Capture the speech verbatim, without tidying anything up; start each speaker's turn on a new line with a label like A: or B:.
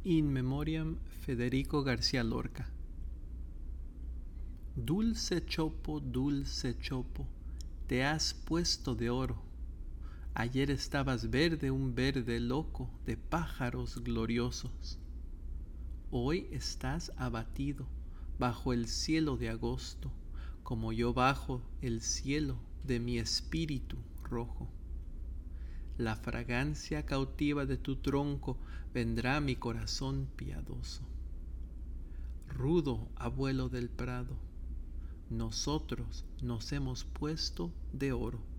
A: In Memoriam Federico García Lorca. Dulce chopo, dulce chopo, te has puesto de oro. Ayer estabas verde, un verde loco de pájaros gloriosos. Hoy estás abatido bajo el cielo de agosto, como yo bajo el cielo de mi espíritu rojo. La fragancia cautiva de tu tronco vendrá a mi corazón piadoso. Rudo abuelo del prado, nosotros nos hemos puesto de oro.